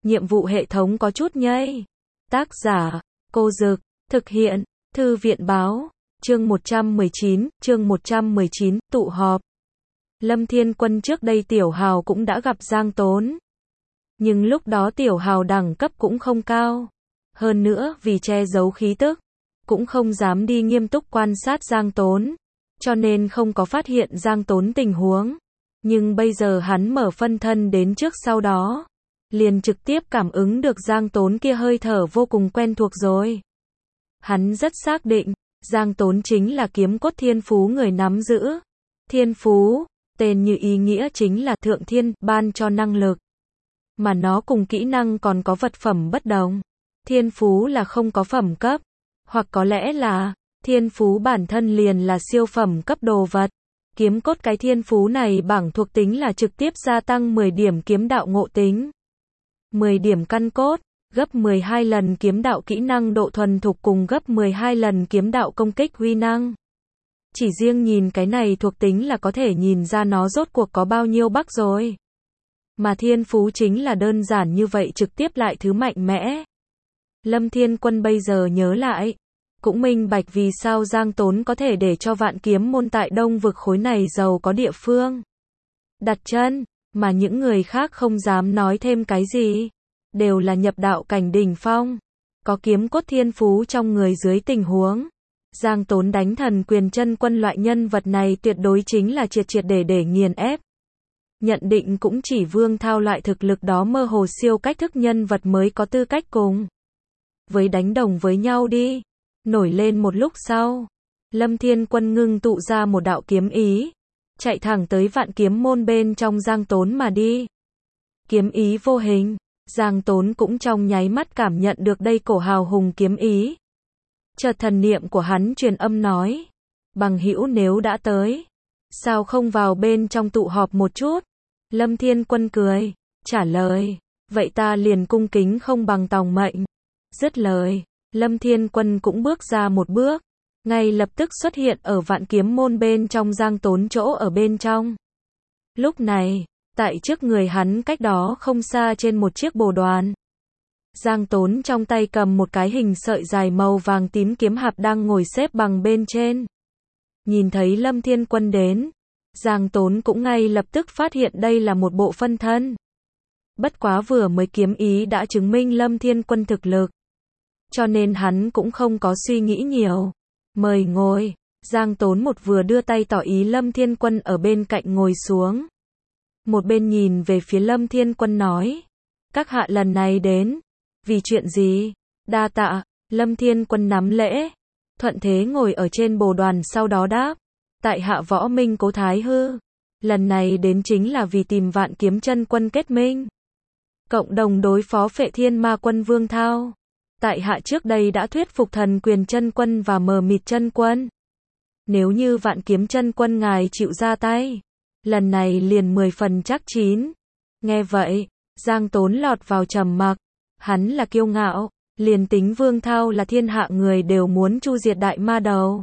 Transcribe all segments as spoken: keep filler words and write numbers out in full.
nhiệm vụ hệ thống có chút nhây. Tác giả, Cô Dực, thực hiện, Thư viện báo, chương một trăm mười chín, chương một trăm mười chín, tụ họp. Lâm Thiên Quân trước đây Tiểu Hào cũng đã gặp Giang Tốn. Nhưng lúc đó Tiểu Hào đẳng cấp cũng không cao. Hơn nữa vì che giấu khí tức, cũng không dám đi nghiêm túc quan sát Giang Tốn. Cho nên không có phát hiện Giang Tốn tình huống. Nhưng bây giờ hắn mở phân thân đến trước sau đó. Liền trực tiếp cảm ứng được Giang Tốn kia hơi thở vô cùng quen thuộc rồi. Hắn rất xác định, Giang Tốn chính là kiếm cốt thiên phú người nắm giữ. Thiên phú, tên như ý nghĩa chính là thượng thiên ban cho năng lực. Mà nó cùng kỹ năng còn có vật phẩm bất đồng. Thiên phú là không có phẩm cấp, hoặc có lẽ là thiên phú bản thân liền là siêu phẩm cấp đồ vật. Kiếm cốt cái thiên phú này bảng thuộc tính là trực tiếp gia tăng mười điểm kiếm đạo ngộ tính, mười điểm căn cốt, gấp mười hai lần kiếm đạo kỹ năng độ thuần thục cùng gấp mười hai lần kiếm đạo công kích uy năng. Chỉ riêng nhìn cái này thuộc tính là có thể nhìn ra nó rốt cuộc có bao nhiêu bắc rồi. Mà thiên phú chính là đơn giản như vậy, trực tiếp lại thứ mạnh mẽ. Lâm Thiên Quân bây giờ nhớ lại, cũng minh bạch vì sao Giang Tốn có thể để cho Vạn Kiếm môn tại Đông vực khối này giàu có địa phương đặt chân, mà những người khác không dám nói thêm cái gì. Đều là nhập đạo cảnh đỉnh phong, có kiếm cốt thiên phú trong người dưới tình huống. Giang Tốn đánh thần quyền chân quân loại nhân vật này tuyệt đối chính là triệt triệt để để nghiền ép. Nhận định cũng chỉ Vương Thao loại thực lực đó mơ hồ siêu cách thức nhân vật mới có tư cách cùng với đánh đồng với nhau đi. Nổi lên một lúc sau, Lâm Thiên Quân ngưng tụ ra một đạo kiếm ý, chạy thẳng tới Vạn Kiếm môn bên trong Giang Tốn mà đi. Kiếm ý vô hình, Giang Tốn cũng trong nháy mắt cảm nhận được đây cổ hào hùng kiếm ý. Chợt thần niệm của hắn truyền âm nói, bằng hữu nếu đã tới, sao không vào bên trong tụ họp một chút? Lâm Thiên Quân cười, trả lời, vậy ta liền cung kính không bằng tòng mệnh. Dứt lời, Lâm Thiên Quân cũng bước ra một bước, ngay lập tức xuất hiện ở Vạn Kiếm môn bên trong Giang Tốn chỗ ở bên trong. Lúc này, tại trước người hắn cách đó không xa trên một chiếc bồ đoàn, Giang Tốn trong tay cầm một cái hình sợi dài màu vàng tím kiếm hạp đang ngồi xếp bằng bên trên. Nhìn thấy Lâm Thiên Quân đến, Giang Tốn cũng ngay lập tức phát hiện đây là một bộ phân thân. Bất quá vừa mới kiếm ý đã chứng minh Lâm Thiên Quân thực lực, cho nên hắn cũng không có suy nghĩ nhiều. Mời ngồi. Giang Tốn một vừa đưa tay tỏ ý Lâm Thiên Quân ở bên cạnh ngồi xuống. Một bên nhìn về phía Lâm Thiên Quân nói, các hạ lần này đến, vì chuyện gì? Đa tạ. Lâm Thiên Quân nắm lễ, thuận thế ngồi ở trên bồ đoàn sau đó đáp, tại hạ Võ Minh Cố Thái Hư. Lần này đến chính là vì tìm Vạn Kiếm chân quân kết minh, cộng đồng đối phó Phệ Thiên Ma quân Vương Thao. Tại hạ trước đây đã thuyết phục Thần Quyền chân quân và Mờ Mịt chân quân. Nếu như Vạn Kiếm chân quân ngài chịu ra tay, lần này liền mười phần chắc chín. Nghe vậy, Giang Tốn lọt vào trầm mặc. Hắn là kiêu ngạo, liền tính Vương Thao là thiên hạ người đều muốn chu diệt đại ma đầu,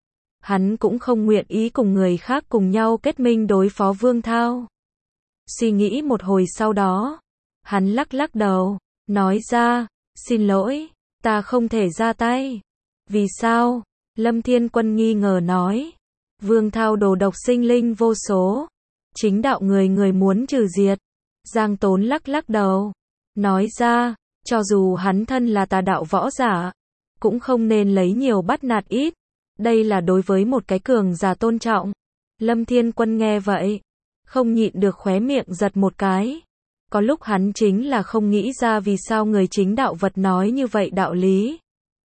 hắn cũng không nguyện ý cùng người khác cùng nhau kết minh đối phó Vương Thao. Suy nghĩ một hồi sau đó, hắn lắc lắc đầu, nói ra, xin lỗi, ta không thể ra tay. Vì sao? Lâm Thiên Quân nghi ngờ nói, Vương Thao đồ độc sinh linh vô số, chính đạo người người muốn trừ diệt. Giang Tốn lắc lắc đầu, nói ra, cho dù hắn thân là tà đạo võ giả, cũng không nên lấy nhiều bắt nạt ít. Đây là đối với một cái cường giả tôn trọng. Lâm Thiên Quân nghe vậy, không nhịn được khóe miệng giật một cái. Có lúc hắn chính là không nghĩ ra vì sao người chính đạo vật nói như vậy đạo lý.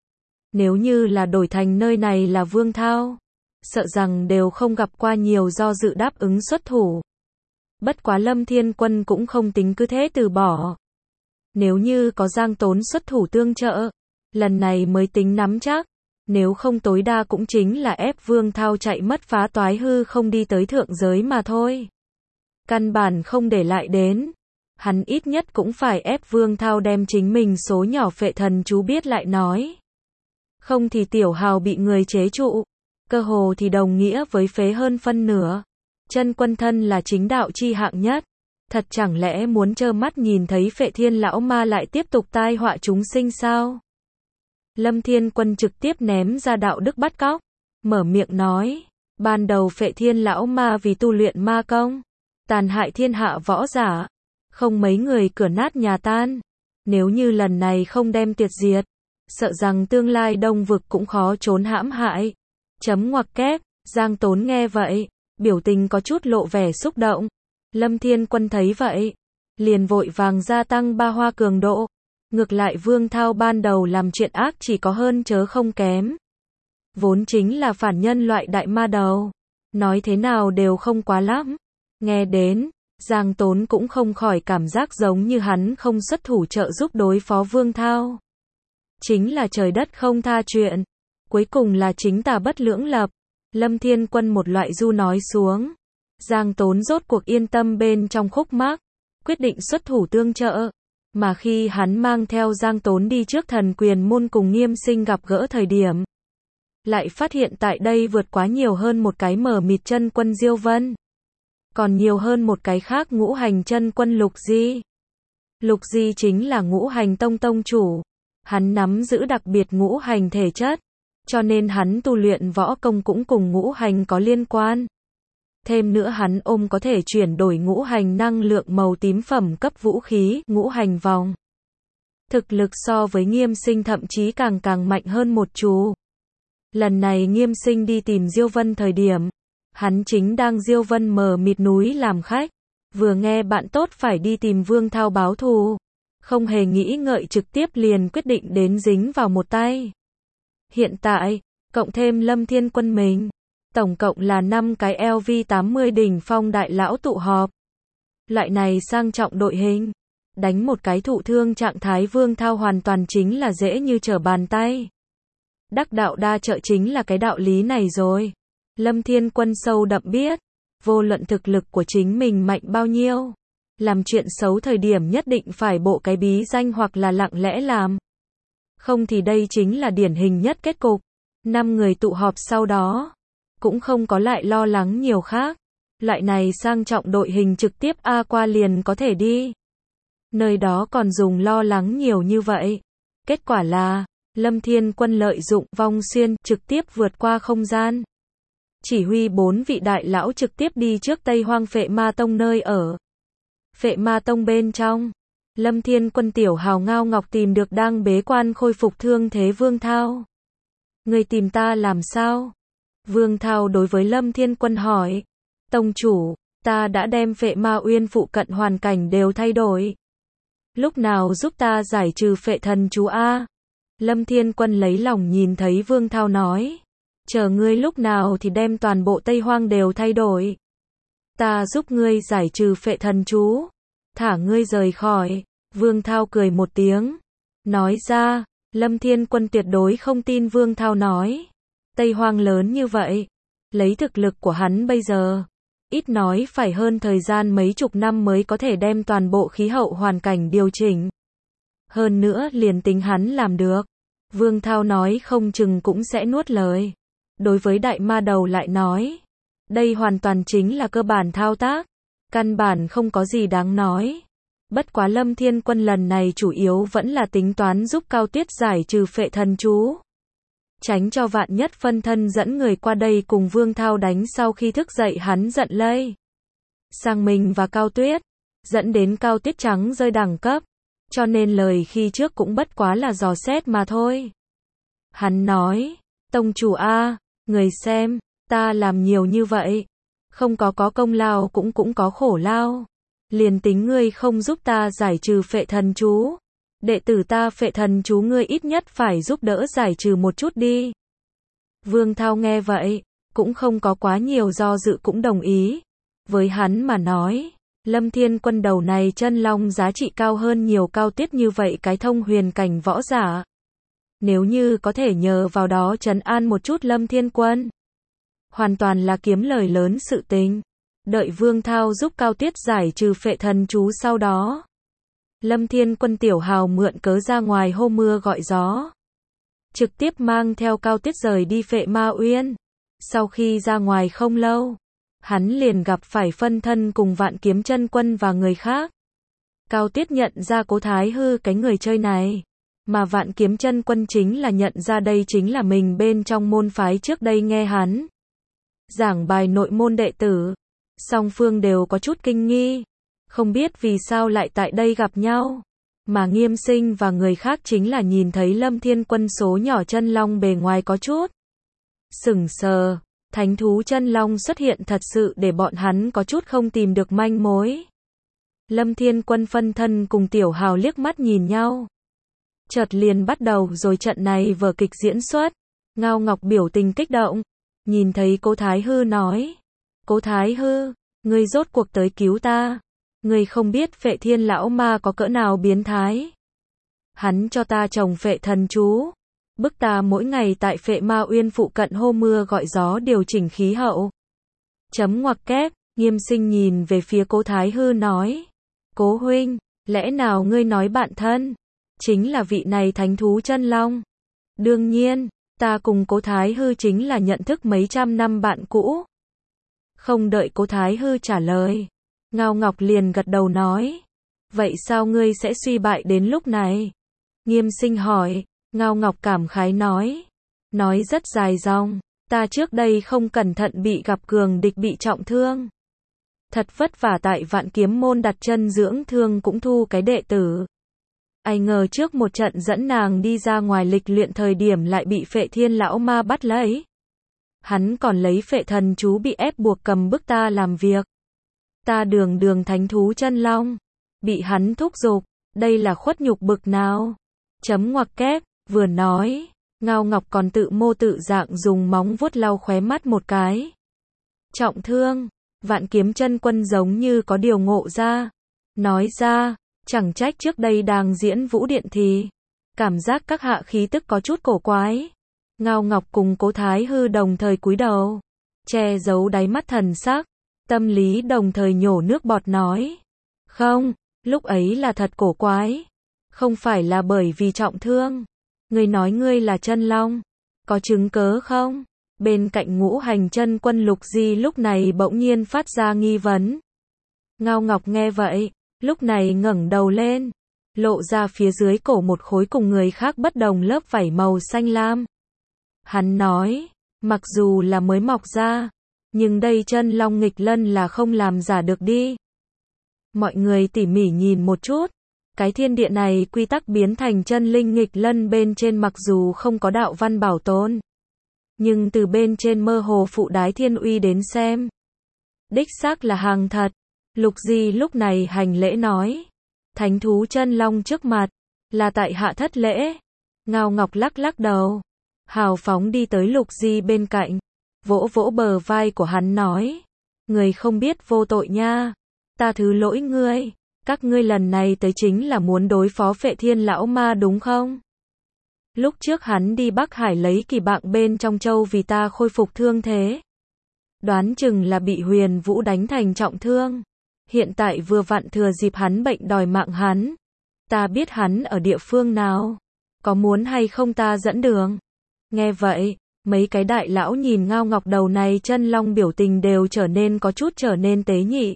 Nếu như là đổi thành nơi này là Vương Thao, sợ rằng đều không gặp qua nhiều do dự đáp ứng xuất thủ. Bất quá Lâm Thiên Quân cũng không tính cứ thế từ bỏ. Nếu như có Giang Tốn xuất thủ tương trợ, lần này mới tính nắm chắc. Nếu không tối đa cũng chính là ép Vương Thao chạy mất phá toái hư không đi tới thượng giới mà thôi. Căn bản không để lại đến. Hắn ít nhất cũng phải ép Vương Thao đem chính mình số nhỏ phệ thần chú biết lại nói. Không thì Tiểu Hào bị người chế trụ, cơ hồ thì đồng nghĩa với phế hơn phân nửa. Chân quân thân là chính đạo chi hạng nhất, Thật chẳng lẽ muốn trơ mắt nhìn thấy Phệ Thiên lão ma lại tiếp tục tai họa chúng sinh sao? Lâm Thiên Quân trực tiếp ném ra đạo đức bắt cóc, mở miệng nói, ban đầu Phệ Thiên lão ma vì tu luyện ma công, tàn hại thiên hạ võ giả, không mấy người cửa nát nhà tan. Nếu như lần này không đem tiệt diệt, sợ rằng tương lai Đông vực cũng khó trốn hãm hại. Chấm ngoặc kép, Giang Tốn nghe vậy, biểu tình có chút lộ vẻ xúc động. Lâm Thiên Quân thấy vậy, liền vội vàng gia tăng ba hoa cường độ. Ngược lại Vương Thao ban đầu làm chuyện ác chỉ có hơn chớ không kém. Vốn chính là phản nhân loại đại ma đầu. Nói thế nào đều không quá lắm. Nghe đến, Giang Tốn cũng không khỏi cảm giác giống như hắn không xuất thủ trợ giúp đối phó Vương Thao. Chính là trời đất không tha chuyện. Cuối cùng là chính tà bất lưỡng lập. Lâm Thiên Quân một loại du nói xuống. Giang Tốn rốt cuộc yên tâm bên trong khúc mắc, quyết định xuất thủ tương trợ. Mà khi hắn mang theo Giang Tốn đi trước Thần Quyền môn cùng Nghiêm Sinh gặp gỡ thời điểm, lại phát hiện tại đây vượt quá nhiều hơn một cái mở mịt chân quân Diêu Vân. Còn nhiều hơn một cái khác ngũ hành chân quân Lục Di. Lục Di chính là ngũ hành tông tông chủ. Hắn nắm giữ đặc biệt ngũ hành thể chất, cho nên hắn tu luyện võ công cũng cùng ngũ hành có liên quan. Thêm nữa hắn ôm có thể chuyển đổi ngũ hành năng lượng màu tím phẩm cấp vũ khí, ngũ hành vòng. Thực lực so với Nghiêm Sinh thậm chí càng càng mạnh hơn một chú. Lần này Nghiêm Sinh đi tìm Diêu Vân thời điểm, hắn chính đang Diêu Vân mờ mịt núi làm khách, vừa nghe bạn tốt phải đi tìm Vương Thao báo thù, không hề nghĩ ngợi trực tiếp liền quyết định đến dính vào một tay. Hiện tại, cộng thêm Lâm Thiên Quân mình, tổng cộng là năm cái L V tám mươi đỉnh phong đại lão tụ họp. Loại này sang trọng đội hình, đánh một cái thụ thương trạng thái Vương Thao hoàn toàn chính là dễ như trở bàn tay. Đắc đạo đa trợ chính là cái đạo lý này rồi. Lâm Thiên Quân sâu đậm biết, vô luận thực lực của chính mình mạnh bao nhiêu, làm chuyện xấu thời điểm nhất định phải bộ cái bí danh hoặc là lặng lẽ làm. Không thì đây chính là điển hình nhất kết cục. Năm người tụ họp sau đó, cũng không có lại lo lắng nhiều khác. Loại này sang trọng đội hình trực tiếp A qua liền có thể đi. Nơi đó còn dùng lo lắng nhiều như vậy. Kết quả là, Lâm Thiên Quân lợi dụng vong xuyên trực tiếp vượt qua không gian. Chỉ huy bốn vị đại lão trực tiếp đi trước Tây Hoang Phệ Ma Tông nơi ở. Phệ Ma Tông bên trong, Lâm Thiên Quân tiểu hào ngao ngọc tìm được đang bế quan khôi phục thương thế Vương Thao. Người tìm ta làm sao? Vương Thao đối với Lâm Thiên Quân hỏi. Tông chủ, ta đã đem Phệ Ma Uyên phụ cận hoàn cảnh đều thay đổi. Lúc nào giúp ta giải trừ phệ thần chú A? Lâm Thiên Quân lấy lòng nhìn thấy Vương Thao nói. Chờ ngươi lúc nào thì đem toàn bộ Tây Hoang đều thay đổi. Ta giúp ngươi giải trừ phệ thần chú. Thả ngươi rời khỏi. Vương Thao cười một tiếng. Nói ra, Lâm Thiên Quân tuyệt đối không tin Vương Thao nói. Tây Hoang lớn như vậy. Lấy thực lực của hắn bây giờ, ít nói phải hơn thời gian mấy chục năm mới có thể đem toàn bộ khí hậu hoàn cảnh điều chỉnh. Hơn nữa liền tính hắn làm được, Vương Thao nói không chừng cũng sẽ nuốt lời. Đối với đại ma đầu lại nói, đây hoàn toàn chính là cơ bản thao tác, căn bản không có gì đáng nói. Bất quá Lâm Thiên Quân lần này chủ yếu vẫn là tính toán giúp Cao Tuyết giải trừ phệ thần chú. Tránh cho vạn nhất phân thân dẫn người qua đây cùng Vương Thao đánh sau khi thức dậy hắn giận lây sang mình và Cao Tuyết, dẫn đến Cao Tuyết trắng rơi đẳng cấp. Cho nên lời khi trước cũng bất quá là dò xét mà thôi. Hắn nói, Tông chủ A, người xem, ta làm nhiều như vậy, không có có công lao cũng cũng có khổ lao. Liền tính ngươi không giúp ta giải trừ phệ thần chú, đệ tử ta phệ thần chú ngươi ít nhất phải giúp đỡ giải trừ một chút đi. Vương Thao nghe vậy, cũng không có quá nhiều do dự cũng đồng ý. Với hắn mà nói, Lâm Thiên Quân đầu này chân long giá trị cao hơn nhiều Cao Tuyết như vậy cái thông huyền cảnh võ giả. Nếu như có thể nhờ vào đó trấn an một chút Lâm Thiên Quân, hoàn toàn là kiếm lời lớn sự tình. Đợi Vương Thao giúp Cao Tuyết giải trừ phệ thần chú sau đó, Lâm Thiên Quân tiểu hào mượn cớ ra ngoài hô mưa gọi gió, trực tiếp mang theo Cao Tuyết rời đi Phệ Ma Uyên. Sau khi ra ngoài không lâu, hắn liền gặp phải phân thân cùng Vạn Kiếm Chân Quân và người khác. Cao Tiết nhận ra Cố Thái Hư cái người chơi này, mà Vạn Kiếm Chân Quân chính là nhận ra đây chính là mình bên trong môn phái trước đây nghe hắn giảng bài nội môn đệ tử. Song phương đều có chút kinh nghi, không biết vì sao lại tại đây gặp nhau, mà Nghiêm Sinh và người khác chính là nhìn thấy Lâm Thiên Quân số nhỏ chân long bề ngoài có chút sững sờ. Thánh thú chân long xuất hiện thật sự để bọn hắn có chút không tìm được manh mối. Lâm Thiên Quân phân thân cùng Tiểu Hào liếc mắt nhìn nhau, chợt liền bắt đầu rồi trận này vở kịch diễn xuất. Ngao Ngọc biểu tình kích động, nhìn thấy Cố Thái Hư nói, Cố Thái Hư, ngươi rốt cuộc tới cứu ta, ngươi không biết Phệ Thiên lão ma có cỡ nào biến thái. Hắn cho ta trồng phệ thần chú, bức ta mỗi ngày tại Phệ Ma Uyên phụ cận hô mưa gọi gió điều chỉnh khí hậu. Chấm ngoặc kép, Nghiêm Sinh nhìn về phía Cố Thái Hư nói, Cố huynh, lẽ nào ngươi nói bạn thân chính là vị này thánh thú chân long? Đương nhiên, ta cùng Cố Thái Hư chính là nhận thức mấy trăm năm bạn cũ. Không đợi Cố Thái Hư trả lời, Ngao Ngọc liền gật đầu nói, vậy sao ngươi sẽ suy bại đến lúc này? Nghiêm Sinh hỏi. Ngao Ngọc cảm khái nói, nói rất dài dòng, ta trước đây không cẩn thận bị gặp cường địch bị trọng thương. Thật vất vả tại Vạn Kiếm môn đặt chân dưỡng thương cũng thu cái đệ tử. Ai ngờ trước một trận dẫn nàng đi ra ngoài lịch luyện thời điểm lại bị Phệ Thiên lão ma bắt lấy. Hắn còn lấy phệ thần chú bị ép buộc cầm bức ta làm việc. Ta đường đường thánh thú chân long, bị hắn thúc giục, đây là khuất nhục bực nào? Chấm ngoặc kép, vừa nói, Ngao Ngọc còn tự mô tự dạng dùng móng vuốt lau khóe mắt một cái. Trọng thương, Vạn Kiếm Chân Quân giống như có điều ngộ ra, nói ra, chẳng trách trước đây đang diễn vũ điện thì cảm giác các hạ khí tức có chút cổ quái. Ngao Ngọc cùng Cố Thái Hư đồng thời cúi đầu, che giấu đáy mắt thần sắc, tâm lý đồng thời nhổ nước bọt nói, không, lúc ấy là thật cổ quái, không phải là bởi vì trọng thương. Ngươi nói ngươi là chân long, có chứng cớ không? Bên cạnh Ngũ Hành Chân Quân Lục Di lúc này bỗng nhiên phát ra nghi vấn. Ngao Ngọc nghe vậy, lúc này ngẩng đầu lên, lộ ra phía dưới cổ một khối cùng người khác bất đồng lớp vảy màu xanh lam. Hắn nói, mặc dù là mới mọc ra, nhưng đây chân long nghịch lân là không làm giả được đi. Mọi người tỉ mỉ nhìn một chút, cái thiên địa này quy tắc biến thành chân linh nghịch lân bên trên mặc dù không có đạo văn bảo tồn, nhưng từ bên trên mơ hồ phụ đái thiên uy đến xem, đích xác là hàng thật. Lục Di lúc này hành lễ nói, thánh thú chân long trước mặt, là tại hạ thất lễ. Ngao Ngọc lắc lắc đầu, hào phóng đi tới Lục Di bên cạnh, vỗ vỗ bờ vai của hắn nói, người không biết vô tội nha, ta thứ lỗi ngươi, các ngươi lần này tới chính là muốn đối phó Phệ Thiên lão ma đúng không? Lúc trước hắn đi Bắc Hải lấy kỳ bạng bên trong châu vì ta khôi phục thương thế, đoán chừng là bị Huyền Vũ đánh thành trọng thương, hiện tại vừa vặn thừa dịp hắn bệnh đòi mạng hắn, ta biết hắn ở địa phương nào, có muốn hay không ta dẫn đường? Nghe vậy, mấy cái đại lão nhìn Ngao Ngọc đầu này chân long biểu tình đều trở nên có chút trở nên tế nhị.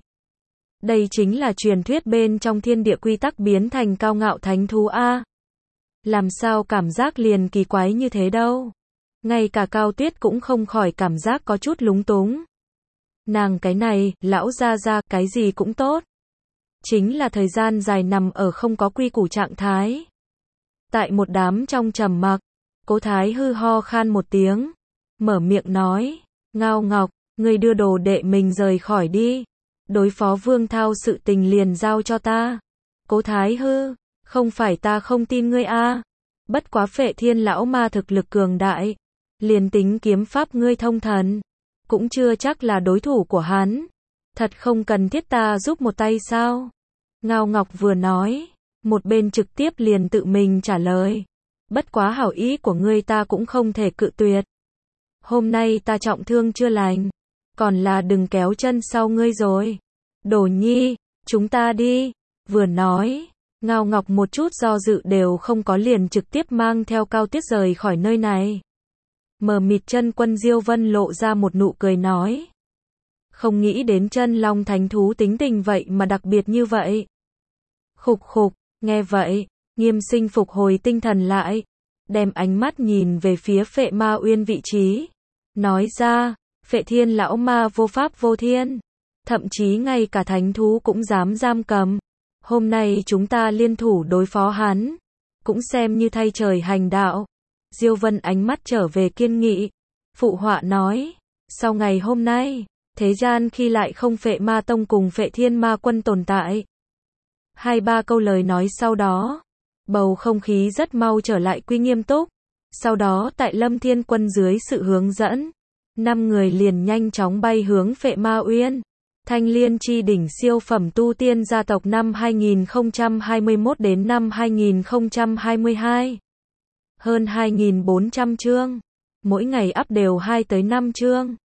Đây chính là truyền thuyết bên trong thiên địa quy tắc biến thành cao ngạo thánh thú a. Làm sao cảm giác liền kỳ quái như thế đâu. Ngay cả Cao Tuyết cũng không khỏi cảm giác có chút lúng túng. Nàng cái này, lão gia gia, cái gì cũng tốt. Chính là thời gian dài nằm ở không có quy củ trạng thái. Tại một đám trong trầm mặc, Cố Thái Hư ho khan một tiếng, mở miệng nói, Ngao Ngọc, ngươi đưa đồ đệ mình rời khỏi đi. Đối phó Vương Thao sự tình liền giao cho ta. Cố Thái Hư, không phải ta không tin ngươi a, bất quá Phệ Thiên lão ma thực lực cường đại, liền tính kiếm pháp ngươi thông thần, cũng chưa chắc là đối thủ của hắn. Thật không cần thiết ta giúp một tay sao? Ngao Ngọc vừa nói, một bên trực tiếp liền tự mình trả lời, bất quá hảo ý của ngươi ta cũng không thể cự tuyệt. Hôm nay ta trọng thương chưa lành, còn là đừng kéo chân sau ngươi rồi. Đồ Nhi, chúng ta đi. Vừa nói, Ngao Ngọc một chút do dự đều không có liền trực tiếp mang theo Cao Tuyết rời khỏi nơi này. Mờ mịt Chân Quân Diêu Vân lộ ra một nụ cười nói, Không nghĩ đến chân long thánh thú tính tình vậy mà đặc biệt như vậy. Khục khục, nghe vậy, Nghiêm Sinh phục hồi tinh thần lại, đem ánh mắt nhìn về phía Phệ Ma Uyên vị trí, nói ra, Phệ Thiên lão ma vô pháp vô thiên, thậm chí ngay cả thánh thú cũng dám giam cầm. Hôm nay chúng ta liên thủ đối phó hắn, cũng xem như thay trời hành đạo. Diêu Vân ánh mắt trở về kiên nghị, phụ họa nói, sau ngày hôm nay, thế gian khi lại không Phệ Ma Tông cùng Phệ Thiên Ma Quân tồn tại. Hai ba câu lời nói sau đó, bầu không khí rất mau trở lại quy nghiêm túc. Sau đó tại Lâm Thiên Quân dưới sự hướng dẫn, năm người liền nhanh chóng bay hướng Phệ Ma Uyên. Thanh Liên chi đỉnh siêu phẩm tu tiên gia tộc năm hai nghìn không trăm hai mươi mốt đến năm hai nghìn không trăm hai mươi hai. Hơn hai nghìn bốn trăm chương, mỗi ngày up đều hai tới năm chương.